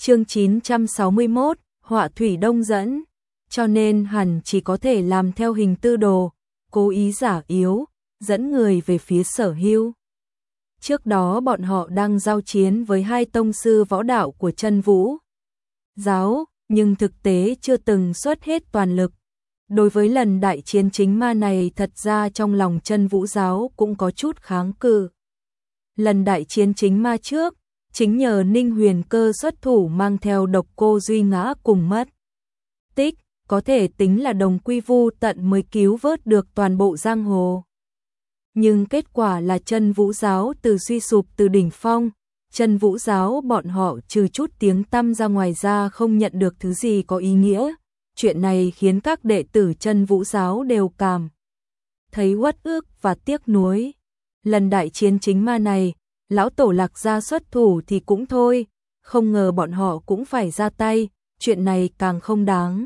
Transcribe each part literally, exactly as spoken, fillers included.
Chương chín trăm sáu mươi mốt, họa thủy đông dẫn, cho nên hẳn chỉ có thể làm theo hình tư đồ, cố ý giả yếu, dẫn người về phía Sở Hưu. Trước đó bọn họ đang giao chiến với hai tông sư võ đạo của Chân Vũ giáo, nhưng thực tế chưa từng xuất hết toàn lực. Đối với lần đại chiến chính ma này, thật ra trong lòng Chân Vũ giáo cũng có chút kháng cự. Lần đại chiến chính ma trước, chính nhờ Ninh Huyền Cơ xuất thủ mang theo Độc Cô Duy ngã cùng mất tích, có thể tính là đồng quy vu tận mới cứu vớt được toàn bộ giang hồ. Nhưng kết quả là Chân Vũ giáo từ suy sụp từ đỉnh phong, Chân Vũ giáo bọn họ trừ chút tiếng tăm ra ngoài ra không nhận được thứ gì có ý nghĩa. Chuyện này khiến các đệ tử Chân Vũ giáo đều cảm thấy uất ức và tiếc nuối. Lần đại chiến chính ma này, lão tổ Lạc gia xuất thủ thì cũng thôi, không ngờ bọn họ cũng phải ra tay, chuyện này càng không đáng.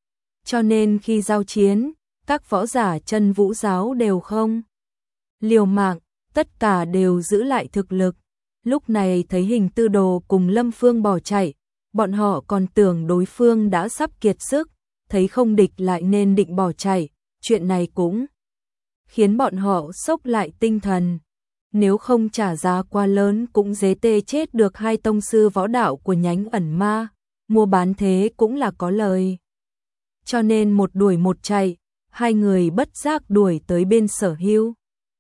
Cho nên khi giao chiến, các võ giả Chân Vũ giáo đều không liều mạng, tất cả đều giữ lại thực lực. Lúc này thấy Hình Tư Đồ cùng Lâm Phương bỏ chạy, bọn họ còn tưởng đối phương đã sắp kiệt sức, thấy không địch lại nên định bỏ chạy, chuyện này cũng khiến bọn họ sốc lại tinh thần. Nếu không trả giá quá lớn cũng dễ tê chết được hai tông sư võ đạo của nhánh ẩn ma, mua bán thế cũng là có lời. Cho nên một đuổi một chạy, hai người bất giác đuổi tới bên Sở Hưu.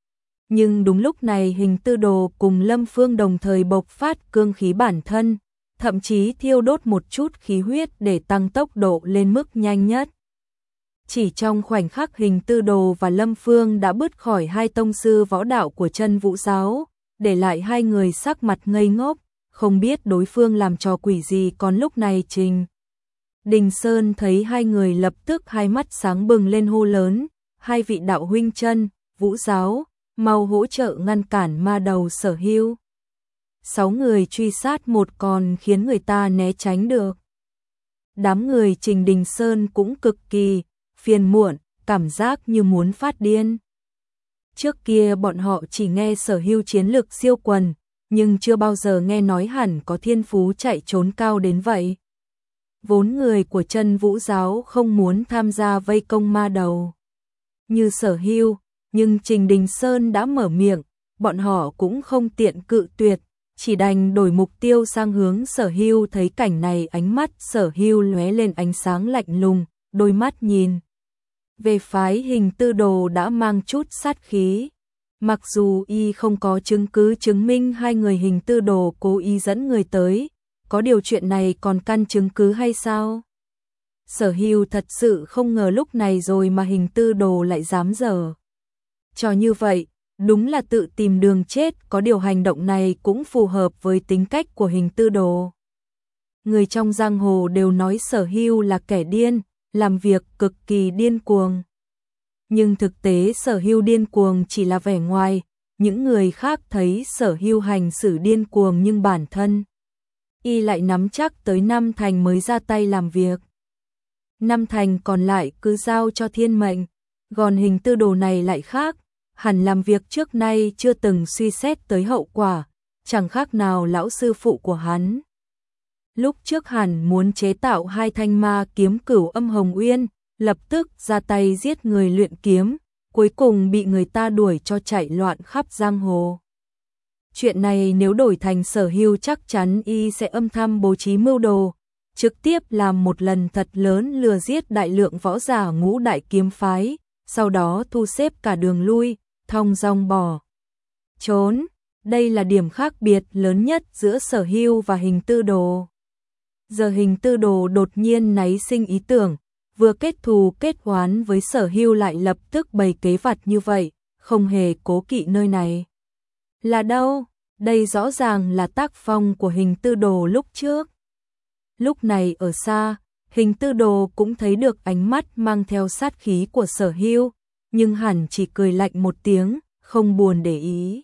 Nhưng đúng lúc này Hình Tư Đồ cùng Lâm Phương đồng thời bộc phát cương khí bản thân, thậm chí thiêu đốt một chút khí huyết để tăng tốc độ lên mức nhanh nhất. Chỉ trong khoảnh khắc Hình Tư Đồ và Lâm Phương đã bứt khỏi hai tông sư võ đạo của Chân Vũ giáo, để lại hai người sắc mặt ngây ngốc, không biết đối phương làm trò quỷ gì. Còn lúc này Trình Đình Sơn thấy hai người lập tức hai mắt sáng bừng lên hô lớn, hai vị đạo huynh Chân Vũ giáo, mau hỗ trợ ngăn cản ma đầu Sở Hưu. Sáu người truy sát một còn khiến người ta né tránh được. Đám người Trình Đình Sơn cũng cực kỳ phiền muộn, cảm giác như muốn phát điên. Trước kia bọn họ chỉ nghe Sở Hưu chiến lực siêu quần, nhưng chưa bao giờ nghe nói hẳn có thiên phú chạy trốn cao đến vậy. Vốn người của Chân Vũ giáo không muốn tham gia vây công ma đầu như Sở Hưu, nhưng Trình Đình Sơn đã mở miệng, bọn họ cũng không tiện cự tuyệt, chỉ đành đổi mục tiêu sang hướng Sở Hưu. Thấy cảnh này, ánh mắt Sở Hưu lóe lên ánh sáng lạnh lùng, đôi mắt nhìn về phái Hình Tư Đồ đã mang chút sát khí. Mặc dù y không có chứng cứ chứng minh hai người Hình Tư Đồ cố ý dẫn người tới, có điều chuyện này còn căn chứng cứ hay sao? Sở Hưu thật sự không ngờ lúc này rồi mà Hình Tư Đồ lại dám giở trò như vậy, đúng là tự tìm đường chết. Có điều hành động này cũng phù hợp với tính cách của Hình Tư Đồ. Người trong giang hồ đều nói Sở Hưu là kẻ điên, làm việc cực kỳ điên cuồng. Nhưng thực tế Sở Hưu điên cuồng chỉ là vẻ ngoài, những người khác thấy Sở Hưu hành xử điên cuồng nhưng bản thân y lại nắm chắc tới năm thành mới ra tay làm việc. Năm thành còn lại cứ giao cho thiên mệnh, còn Hình Tư Đồ này lại khác, hẳn làm việc trước nay chưa từng suy xét tới hậu quả, chẳng khác nào lão sư phụ của hắn. Lúc trước hẳn muốn chế tạo hai thanh ma kiếm Cửu Âm Hồng Uyên, lập tức ra tay giết người luyện kiếm, cuối cùng bị người ta đuổi cho chạy loạn khắp giang hồ. Chuyện này nếu đổi thành Sở Hưu chắc chắn y sẽ âm thầm bố trí mưu đồ, trực tiếp làm một lần thật lớn lừa giết đại lượng võ giả ngũ đại kiếm phái, sau đó thu xếp cả đường lui, thong dong bỏ trốn. Đây là điểm khác biệt lớn nhất giữa Sở Hưu và Hình Tư Đồ. Giờ Hình Tư Đồ đột nhiên nảy sinh ý tưởng, vừa kết thù kết oán với Sở Hưu lại lập tức bày kế vặt như vậy, không hề cố kỵ nơi này. Là đâu? Đây rõ ràng là tác phong của Hình Tư Đồ lúc trước. Lúc này ở xa, Hình Tư Đồ cũng thấy được ánh mắt mang theo sát khí của Sở Hưu, nhưng hẳn chỉ cười lạnh một tiếng, không buồn để ý.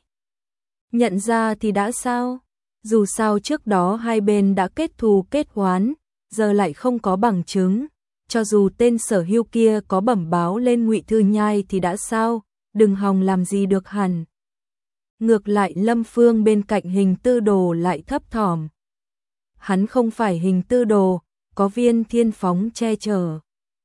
Nhận ra thì đã sao? Dù sao trước đó hai bên đã kết thù kết oán, giờ lại không có bằng chứng. Cho dù tên Sở Hưu kia có bẩm báo lên Ngụy Thư Nhai thì đã sao? Đừng hòng làm gì được hẳn. Ngược lại Lâm Phương bên cạnh Hình Tư Đồ lại thấp thỏm. hắn không phải hình tư đồ, có viên thiên phóng che chở.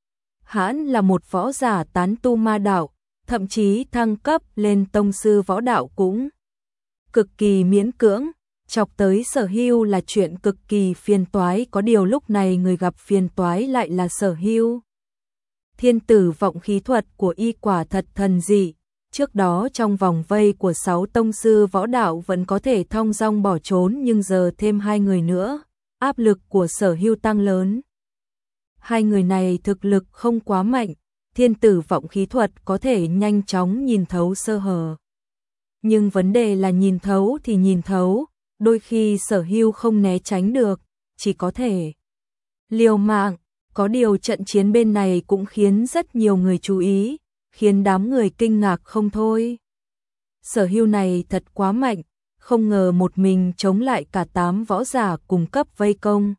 Hắn là một võ giả tán tu ma đạo, thậm chí thăng cấp lên tông sư võ đạo cũng cực kỳ miễn cưỡng, chọc tới Sở Hưu là chuyện cực kỳ phiền toái, có điều lúc này người gặp phiền toái lại là Sở Hưu. Thiên tử vọng khí thuật của y quả thật thần dị, trước đó trong vòng vây của sáu tông sư võ đạo vẫn có thể thong dong bỏ trốn, nhưng giờ thêm hai người nữa, áp lực của Sở Hưu tăng lớn. Hai người này thực lực không quá mạnh, thiên tử vọng khí thuật có thể nhanh chóng nhìn thấu sơ hở. Nhưng vấn đề là nhìn thấu thì nhìn thấu, đôi khi Sở Hưu không né tránh được, chỉ có thể liều mạng. Có điều trận chiến bên này cũng khiến rất nhiều người chú ý, khiến đám người kinh ngạc không thôi. Sở Hưu này thật quá mạnh, không ngờ một mình chống lại cả tám võ giả cùng cấp vây công.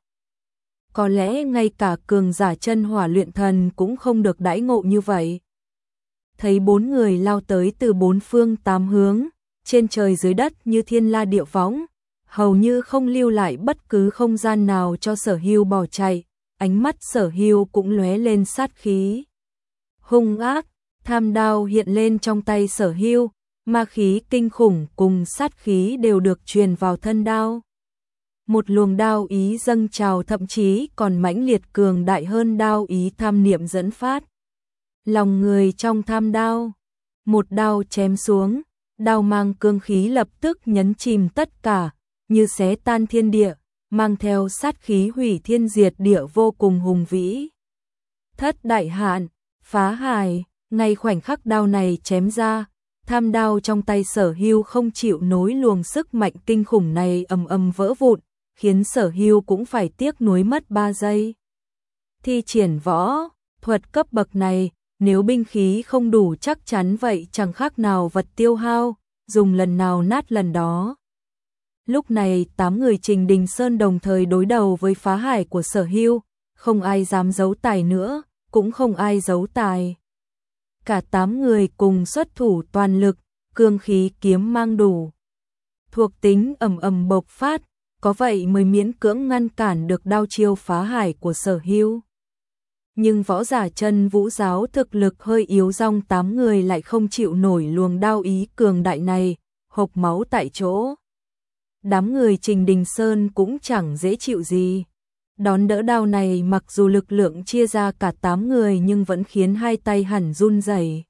Có lẽ ngay cả cường giả chân hỏa luyện thần cũng không được đãi ngộ như vậy. Thấy bốn người lao tới từ bốn phương tám hướng, trên trời dưới đất như thiên la địa võng, hầu như không lưu lại bất cứ không gian nào cho Sở Hưu bỏ chạy. Ánh mắt Sở Hưu cũng lóe lên sát khí hung ác, tham đao hiện lên trong tay Sở Hưu, ma khí kinh khủng cùng sát khí đều được truyền vào thân đao. Một luồng đao ý dâng trào, thậm chí còn mãnh liệt cường đại hơn đao ý tham niệm dẫn phát. Lòng người trong tham đao, một đao chém xuống, đao mang cương khí lập tức nhấn chìm tất cả, như xé tan thiên địa, mang theo sát khí hủy thiên diệt địa vô cùng hùng vĩ. Thất đại hạn, phá hải, ngay khoảnh khắc đao này chém ra, tham đao trong tay Sở Hưu không chịu nối luồng sức mạnh kinh khủng này ầm ầm vỡ vụn, khiến Sở Hưu cũng phải tiếc nuối mất ba giây. Thi triển võ thuật cấp bậc này, nếu binh khí không đủ chắc chắn vậy chẳng khác nào vật tiêu hao, dùng lần nào nát lần đó. Lúc này tám người Trình Đình Sơn đồng thời đối đầu với phá hải của Sở Hưu, không ai dám giấu tài nữa, cũng không ai giấu tài. Cả tám người cùng xuất thủ toàn lực, cương khí kiếm mang đủ. Thuộc tính ầm ầm bộc phát, có vậy mới miễn cưỡng ngăn cản được đao chiêu phá hải của Sở Hưu. Nhưng võ giả chân vũ giáo thực lực hơi yếu, dòng tám người lại không chịu nổi luồng đao ý cường đại này, hộc máu tại chỗ. Đám người Trình Đình Sơn cũng chẳng dễ chịu gì. Đón đỡ đao này mặc dù lực lượng chia ra cả tám người nhưng vẫn khiến hai tay hẳn run rẩy.